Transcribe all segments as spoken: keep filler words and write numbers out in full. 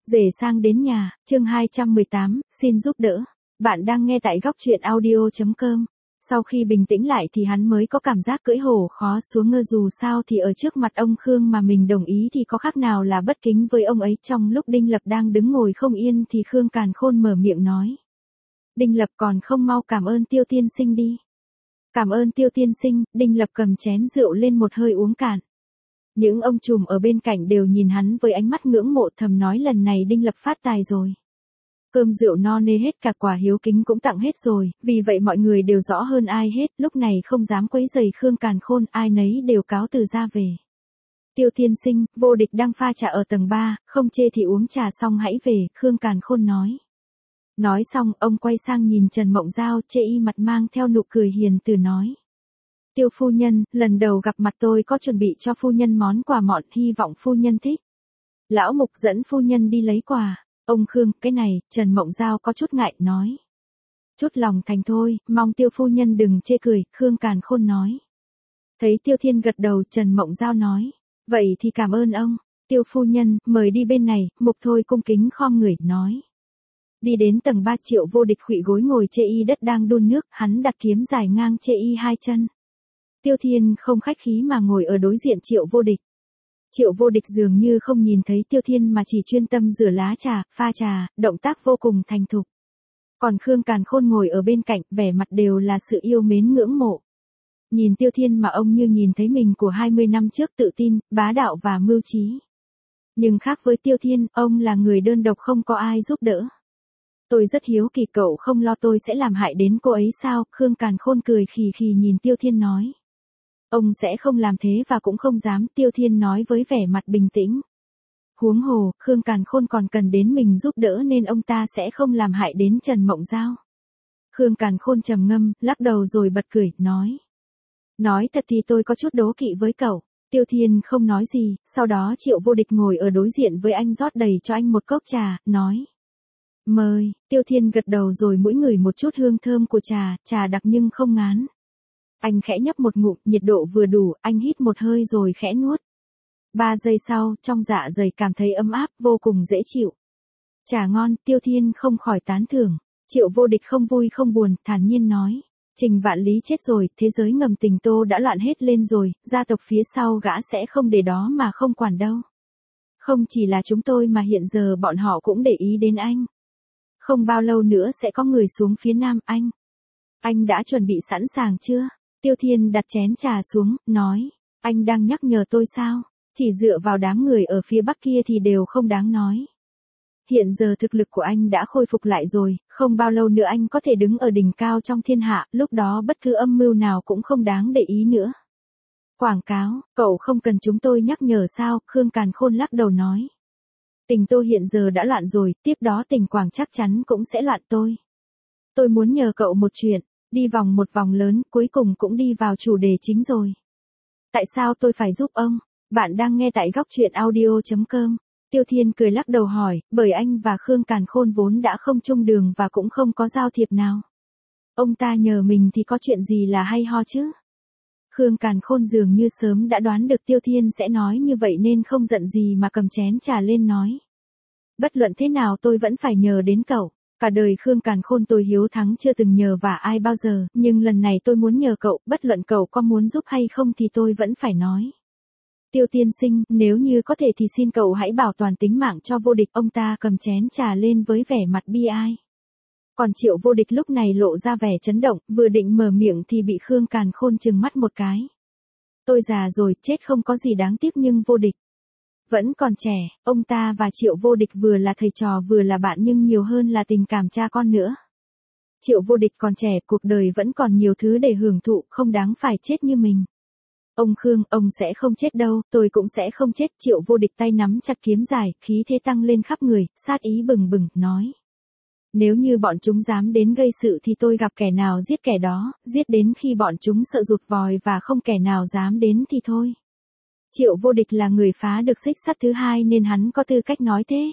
Rể sang đến nhà, chương hai trăm mười tám, xin giúp đỡ. Bạn đang nghe tại góc truyện audio chấm com. Sau khi bình tĩnh lại thì hắn mới có cảm giác cưỡi hổ khó xuống ngơ, dù sao thì ở trước mặt ông Khương mà mình đồng ý thì có khác nào là bất kính với ông ấy. Trong lúc Đinh Lập đang đứng ngồi không yên thì Khương Càn Khôn mở miệng nói. Đinh Lập còn không mau cảm ơn Tiêu tiên sinh đi. Cảm ơn Tiêu tiên sinh. Đinh Lập cầm chén rượu lên một hơi uống cạn. Những ông trùm ở bên cạnh đều nhìn hắn với ánh mắt ngưỡng mộ, thầm nói lần này Đinh Lập phát tài rồi. Cơm rượu no nê hết, cả quà hiếu kính cũng tặng hết rồi, vì vậy mọi người đều rõ hơn ai hết, lúc này không dám quấy rầy Khương Càn Khôn, ai nấy đều cáo từ ra về. Tiêu tiên sinh, vô địch đang pha trà ở tầng ba, không chê thì uống trà xong hãy về, Khương Càn Khôn nói. Nói xong, ông quay sang nhìn Trần Mộng Giao, chê y mặt mang theo nụ cười hiền từ nói. Tiêu phu nhân, lần đầu gặp mặt tôi có chuẩn bị cho phu nhân món quà mọn, hy vọng phu nhân thích. Lão Mục dẫn phu nhân đi lấy quà. Ông Khương, cái này, Trần Mộng Giao có chút ngại, nói. Chút lòng thành thôi, mong Tiêu phu nhân đừng chê cười, Khương Càn Khôn nói. Thấy Tiêu Thiên gật đầu, Trần Mộng Giao nói. Vậy thì cảm ơn ông. Tiêu phu nhân, mời đi bên này, Mục thôi cung kính khom người, nói. Đi đến tầng ba, Triệu Vô Địch khuỵu gối ngồi chê y đất đang đun nước, hắn đặt kiếm dài ngang chê y hai chân. Tiêu Thiên không khách khí mà ngồi ở đối diện Triệu Vô Địch. Triệu Vô Địch dường như không nhìn thấy Tiêu Thiên mà chỉ chuyên tâm rửa lá trà, pha trà, động tác vô cùng thành thục. Còn Khương Càn Khôn ngồi ở bên cạnh, vẻ mặt đều là sự yêu mến ngưỡng mộ. Nhìn Tiêu Thiên mà ông như nhìn thấy mình của hai mươi năm trước, tự tin, bá đạo và mưu trí. Nhưng khác với Tiêu Thiên, ông là người đơn độc không có ai giúp đỡ. Tôi rất hiếu kỳ cậu không lo tôi sẽ làm hại đến cô ấy sao? Khương Càn Khôn cười khì khì nhìn Tiêu Thiên nói. Ông sẽ không làm thế và cũng không dám, Tiêu Thiên nói với vẻ mặt bình tĩnh. Huống hồ, Khương Càn Khôn còn cần đến mình giúp đỡ nên ông ta sẽ không làm hại đến Trần Mộng Giao. Khương Càn Khôn trầm ngâm, lắc đầu rồi bật cười, nói. Nói thật thì tôi có chút đố kỵ với cậu. Tiêu Thiên không nói gì, sau đó Triệu Vô Địch ngồi ở đối diện với anh rót đầy cho anh một cốc trà, nói. Mời, Tiêu Thiên gật đầu rồi mũi ngửi một chút hương thơm của trà, trà đặc nhưng không ngán. Anh khẽ nhấp một ngụm, nhiệt độ vừa đủ, anh hít một hơi rồi khẽ nuốt. Ba giây sau, trong dạ dày cảm thấy ấm áp, vô cùng dễ chịu. Trà ngon, Tiêu Thiên không khỏi tán thưởng. Triệu Vô Địch không vui không buồn, thản nhiên nói. Trình Vạn Lý chết rồi, thế giới ngầm tình Tô đã loạn hết lên rồi, gia tộc phía sau gã sẽ không để đó mà không quản đâu. Không chỉ là chúng tôi mà hiện giờ bọn họ cũng để ý đến anh. Không bao lâu nữa sẽ có người xuống phía nam anh. Anh đã chuẩn bị sẵn sàng chưa? Tiêu Thiên đặt chén trà xuống, nói. Anh đang nhắc nhở tôi sao? Chỉ dựa vào đám người ở phía bắc kia thì đều không đáng nói. Hiện giờ thực lực của anh đã khôi phục lại rồi, không bao lâu nữa anh có thể đứng ở đỉnh cao trong thiên hạ, lúc đó bất cứ âm mưu nào cũng không đáng để ý nữa. Quảng cáo, cậu không cần chúng tôi nhắc nhở sao? Khương Càn Khôn lắc đầu nói. Tình Tô hiện giờ đã loạn rồi, tiếp đó tình Quảng chắc chắn cũng sẽ loạn tôi. Tôi muốn nhờ cậu một chuyện, đi vòng một vòng lớn, cuối cùng cũng đi vào chủ đề chính rồi. Tại sao tôi phải giúp ông? Bạn đang nghe tại góc truyện audio chấm com. Tiêu Thiên cười lắc đầu hỏi, bởi anh và Khương Càn Khôn vốn đã không chung đường và cũng không có giao thiệp nào. Ông ta nhờ mình thì có chuyện gì là hay ho chứ? Khương Càn Khôn dường như sớm đã đoán được Tiêu Thiên sẽ nói như vậy nên không giận gì mà cầm chén trà lên nói. Bất luận thế nào tôi vẫn phải nhờ đến cậu. Cả đời Khương Càn Khôn tôi hiếu thắng chưa từng nhờ vả ai bao giờ, nhưng lần này tôi muốn nhờ cậu, bất luận cậu có muốn giúp hay không thì tôi vẫn phải nói. Tiêu tiên sinh, nếu như có thể thì xin cậu hãy bảo toàn tính mạng cho Vô Địch. Ông ta cầm chén trà lên với vẻ mặt bi ai. Còn Triệu Vô Địch lúc này lộ ra vẻ chấn động, vừa định mở miệng thì bị Khương Càn Khôn trừng mắt một cái. Tôi già rồi, chết không có gì đáng tiếc nhưng Vô Địch vẫn còn trẻ. Ông ta và Triệu Vô Địch vừa là thầy trò vừa là bạn nhưng nhiều hơn là tình cảm cha con nữa. Triệu Vô Địch còn trẻ, cuộc đời vẫn còn nhiều thứ để hưởng thụ, không đáng phải chết như mình. Ông Khương, ông sẽ không chết đâu, tôi cũng sẽ không chết. Triệu Vô Địch tay nắm chặt kiếm dài, khí thế tăng lên khắp người, sát ý bừng bừng, nói. Nếu như bọn chúng dám đến gây sự thì tôi gặp kẻ nào giết kẻ đó, giết đến khi bọn chúng sợ rụt vòi và không kẻ nào dám đến thì thôi. Triệu Vô Địch là người phá được xích sắt thứ hai nên hắn có tư cách nói thế.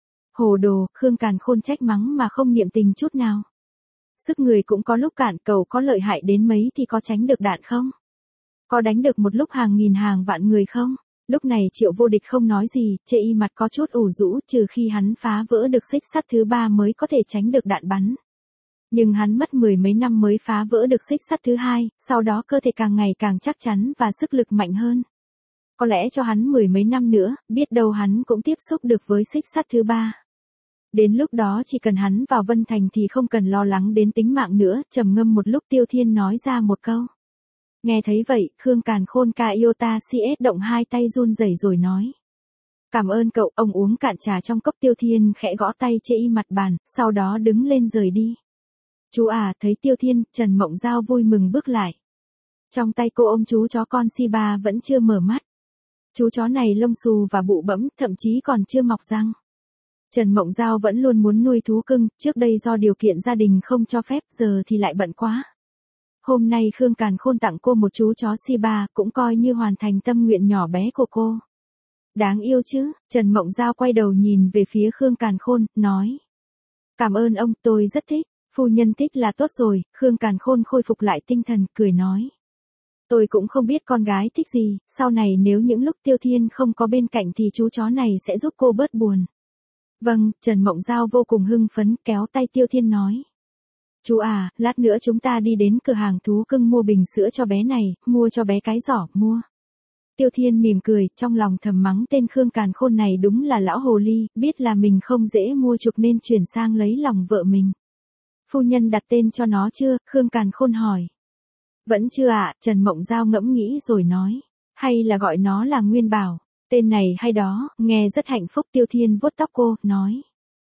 Hồ đồ, Khương Càn Khôn trách mắng mà không niệm tình chút nào. Sức người cũng có lúc cạn, cậu có lợi hại đến mấy thì có tránh được đạn không? Có đánh được một lúc hàng nghìn hàng vạn người không? Lúc này Triệu Vô Địch không nói gì, chê y mặt có chút ủ rũ, trừ khi hắn phá vỡ được xích sắt thứ ba mới có thể tránh được đạn bắn. Nhưng hắn mất mười mấy năm mới phá vỡ được xích sắt thứ hai, sau đó cơ thể càng ngày càng chắc chắn và sức lực mạnh hơn. Có lẽ cho hắn mười mấy năm nữa, biết đâu hắn cũng tiếp xúc được với xích sắt thứ ba. Đến lúc đó chỉ cần hắn vào Vân Thành thì không cần lo lắng đến tính mạng nữa, trầm ngâm một lúc Tiêu Thiên nói ra một câu. Nghe thấy vậy, Khương Càn Khôn ca Iota xê ét động hai tay run rẩy rồi nói. Cảm ơn cậu, ông uống cạn trà trong cốc. Tiêu Thiên khẽ gõ tay chê y mặt bàn, sau đó đứng lên rời đi. Chú à, thấy Tiêu Thiên, Trần Mộng Giao vui mừng bước lại. Trong tay cô ôm chú chó con Shiba vẫn chưa mở mắt. Chú chó này lông xù và bụ bẫm, thậm chí còn chưa mọc răng. Trần Mộng Giao vẫn luôn muốn nuôi thú cưng, trước đây do điều kiện gia đình không cho phép, giờ thì lại bận quá. Hôm nay Khương Càn Khôn tặng cô một chú chó Shiba, cũng coi như hoàn thành tâm nguyện nhỏ bé của cô. Đáng yêu chứ, Trần Mộng Giao quay đầu nhìn về phía Khương Càn Khôn, nói. Cảm ơn ông, tôi rất thích, phu nhân thích là tốt rồi. Khương Càn Khôn khôi phục lại tinh thần, cười nói. Tôi cũng không biết con gái thích gì, sau này nếu những lúc Tiêu Thiên không có bên cạnh thì chú chó này sẽ giúp cô bớt buồn. Vâng, Trần Mộng Giao vô cùng hưng phấn, kéo tay Tiêu Thiên nói. Chú à, lát nữa chúng ta đi đến cửa hàng thú cưng mua bình sữa cho bé này, mua cho bé cái giỏ, mua. Tiêu Thiên mỉm cười, trong lòng thầm mắng tên Khương Càn Khôn này đúng là lão hồ ly, biết là mình không dễ mua chuộc nên chuyển sang lấy lòng vợ mình. Phu nhân đặt tên cho nó chưa? Khương Càn Khôn hỏi. Vẫn chưa ạ, à, Trần Mộng Giao ngẫm nghĩ rồi nói. Hay là gọi nó là Nguyên Bảo, tên này hay đó, nghe rất hạnh phúc. Tiêu Thiên vuốt tóc cô, nói.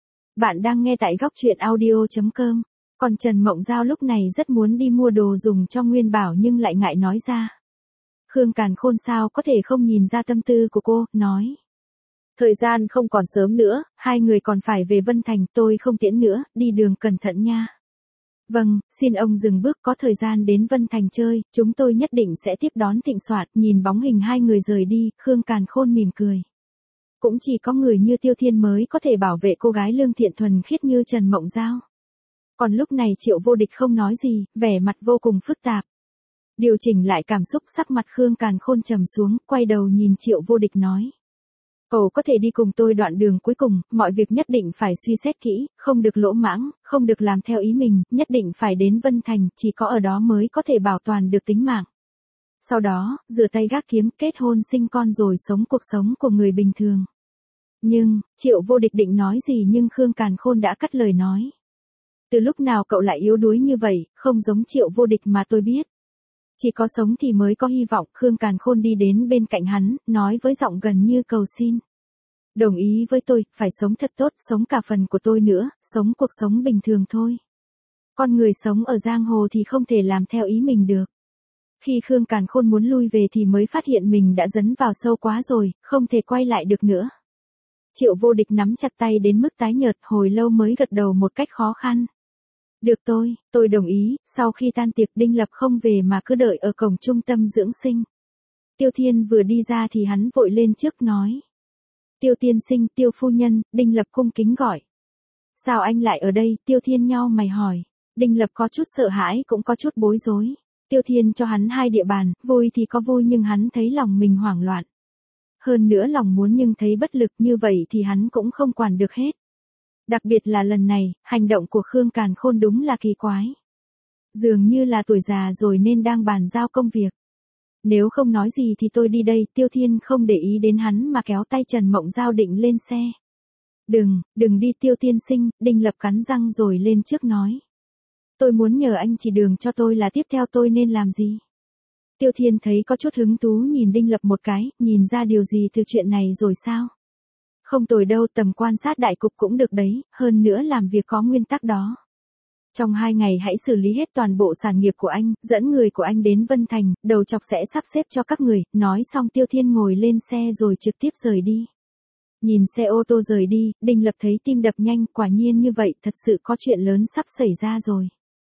Bạn đang nghe tại góc truyện audio chấm com. Còn Trần Mộng Giao lúc này rất muốn đi mua đồ dùng cho Nguyên Bảo nhưng lại ngại nói ra. Khương Càn Khôn sao có thể không nhìn ra tâm tư của cô, nói. Thời gian không còn sớm nữa, hai người còn phải về Vân Thành, tôi không tiễn nữa, đi đường cẩn thận nha. Vâng, xin ông dừng bước, có thời gian đến Vân Thành chơi, chúng tôi nhất định sẽ tiếp đón thịnh soạn. Nhìn bóng hình hai người rời đi, Khương Càn Khôn mỉm cười. Cũng chỉ có người như Tiêu Thiên mới có thể bảo vệ cô gái lương thiện thuần khiết như Trần Mộng Giao. Còn lúc này Triệu Vô Địch không nói gì, vẻ mặt vô cùng phức tạp. Điều chỉnh lại cảm xúc, sắc mặt Khương Càn Khôn trầm xuống, quay đầu nhìn Triệu Vô Địch nói. Cậu có thể đi cùng tôi đoạn đường cuối cùng, mọi việc nhất định phải suy xét kỹ, không được lỗ mãng, không được làm theo ý mình, nhất định phải đến Vân Thành, chỉ có ở đó mới có thể bảo toàn được tính mạng. Sau đó, rửa tay gác kiếm, kết hôn sinh con rồi sống cuộc sống của người bình thường. Nhưng, Triệu Vô Địch định nói gì nhưng Khương Càn Khôn đã cắt lời nói. Từ lúc nào cậu lại yếu đuối như vậy, không giống Triệu Vô Địch mà tôi biết. Chỉ có sống thì mới có hy vọng. Khương Càn Khôn đi đến bên cạnh hắn, nói với giọng gần như cầu xin. Đồng ý với tôi, phải sống thật tốt, sống cả phần của tôi nữa, sống cuộc sống bình thường thôi. Con người sống ở giang hồ thì không thể làm theo ý mình được. Khi Khương Càn Khôn muốn lui về thì mới phát hiện mình đã dấn vào sâu quá rồi, không thể quay lại được nữa. Triệu Vô Địch nắm chặt tay đến mức tái nhợt, hồi lâu mới gật đầu một cách khó khăn. Được tôi, tôi đồng ý. Sau khi tan tiệc, Đinh Lập không về mà cứ đợi ở cổng trung tâm dưỡng sinh. Tiêu Thiên vừa đi ra thì hắn vội lên trước nói. Tiêu tiên sinh, Tiêu phu nhân. Đinh Lập cung kính gọi. Sao anh lại ở đây? Tiêu Thiên nhau mày hỏi. Đinh Lập có chút sợ hãi cũng có chút bối rối. Tiêu Thiên cho hắn hai địa bàn, vui thì có vui nhưng hắn thấy lòng mình hoảng loạn. Hơn nữa lòng muốn nhưng thấy bất lực, như vậy thì hắn cũng không quản được hết. Đặc biệt là lần này, hành động của Khương Càn Khôn đúng là kỳ quái. Dường như là tuổi già rồi nên đang bàn giao công việc. Nếu không nói gì thì tôi đi đây. Tiêu Thiên không để ý đến hắn mà kéo tay Trần Mộng Giao định lên xe. Đừng, đừng đi Tiêu tiên sinh. Đinh Lập cắn răng rồi lên trước nói. Tôi muốn nhờ anh chỉ đường cho tôi là tiếp theo tôi nên làm gì. Tiêu Thiên thấy có chút hứng thú nhìn Đinh Lập một cái, nhìn ra điều gì từ chuyện này rồi sao? Không tồi đâu, tầm quan sát đại cục cũng được đấy, hơn nữa làm việc có nguyên tắc đó. Trong hai ngày hãy xử lý hết toàn bộ sản nghiệp của anh, dẫn người của anh đến Vân Thành, đầu chọc sẽ sắp xếp cho các người. Nói xong Tiêu Thiên ngồi lên xe rồi trực tiếp rời đi. Nhìn xe ô tô rời đi, Đinh Lập thấy tim đập nhanh, quả nhiên như vậy, thật sự có chuyện lớn sắp xảy ra rồi.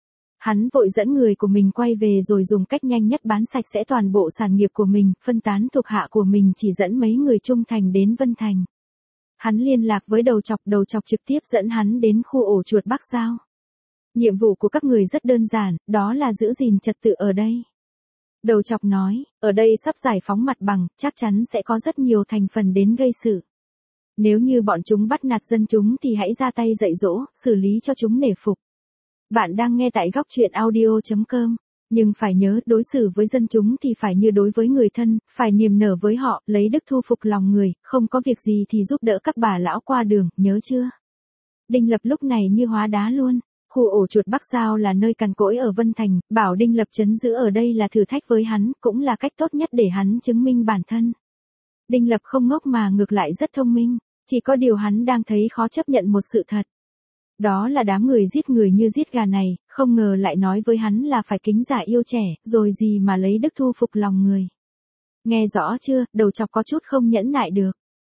Hắn vội dẫn người của mình quay về rồi dùng cách nhanh nhất bán sạch sẽ toàn bộ sản nghiệp của mình, phân tán thuộc hạ của mình, chỉ dẫn mấy người trung thành đến Vân Thành. Hắn liên lạc với đầu chọc, đầu chọc trực tiếp dẫn hắn đến khu ổ chuột Bắc Giao. Nhiệm vụ của các người rất đơn giản, đó là giữ gìn trật tự ở đây. Đầu chọc nói, ở đây sắp giải phóng mặt bằng, chắc chắn sẽ có rất nhiều thành phần đến gây sự. Nếu như bọn chúng bắt nạt dân chúng thì hãy ra tay dạy dỗ, xử lý cho chúng nể phục. Bạn đang nghe tại góc truyện audio chấm com. Nhưng phải nhớ, đối xử với dân chúng thì phải như đối với người thân, phải niềm nở với họ, lấy đức thu phục lòng người, không có việc gì thì giúp đỡ các bà lão qua đường, nhớ chưa? Đinh Lập lúc này như hóa đá luôn. Khu ổ chuột Bắc Giao là nơi cằn cỗi ở Vân Thành, bảo Đinh Lập trấn giữ ở đây là thử thách với hắn, cũng là cách tốt nhất để hắn chứng minh bản thân. Đinh Lập không ngốc mà ngược lại rất thông minh, chỉ có điều hắn đang thấy khó chấp nhận một sự thật. Đó là đám người giết người như giết gà này, không ngờ lại nói với hắn là phải kính già yêu trẻ, rồi gì mà lấy đức thu phục lòng người. Nghe rõ chưa, đầu chọc có chút không nhẫn nại được.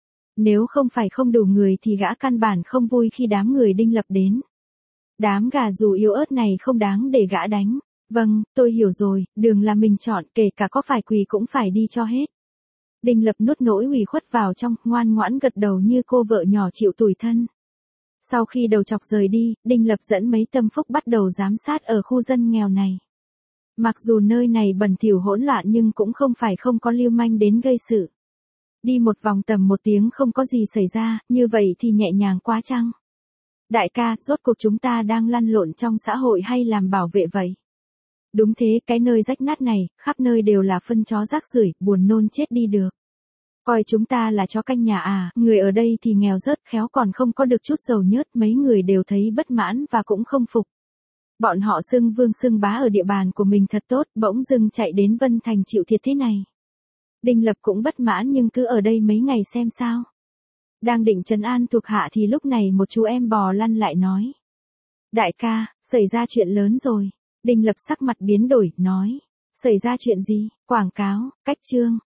Nếu không phải không đủ người thì gã căn bản không vui khi đám người Đinh Lập đến. Đám gà dù yếu ớt này không đáng để gã đánh. Vâng, tôi hiểu rồi, đường là mình chọn, kể cả có phải quỳ cũng phải đi cho hết. Đinh Lập nuốt nỗi ủy khuất vào trong, ngoan ngoãn gật đầu như cô vợ nhỏ chịu tủi thân. Sau khi đầu chọc rời đi, Đinh Lập dẫn mấy tâm phúc bắt đầu giám sát ở khu dân nghèo này. Mặc dù nơi này bẩn thỉu hỗn loạn nhưng cũng không phải không có lưu manh đến gây sự. Đi một vòng tầm một tiếng không có gì xảy ra, như vậy thì nhẹ nhàng quá chăng? Đại ca, rốt cuộc chúng ta đang lăn lộn trong xã hội hay làm bảo vệ vậy? Đúng thế, cái nơi rách nát này, khắp nơi đều là phân chó rác rưởi, buồn nôn chết đi được. Coi chúng ta là chó canh nhà à, người ở đây thì nghèo rớt khéo còn không có được chút dầu nhớt, mấy người đều thấy bất mãn và cũng không phục. Bọn họ xưng vương xưng bá ở địa bàn của mình thật tốt, bỗng dưng chạy đến Vân Thành chịu thiệt thế này. Đinh Lập cũng bất mãn nhưng cứ ở đây mấy ngày xem sao. Đang định trấn an thuộc hạ thì lúc này một chú em bò lăn lại nói. Đại ca, xảy ra chuyện lớn rồi. Đinh Lập sắc mặt biến đổi, nói. Xảy ra chuyện gì? Quảng cáo, cách chương.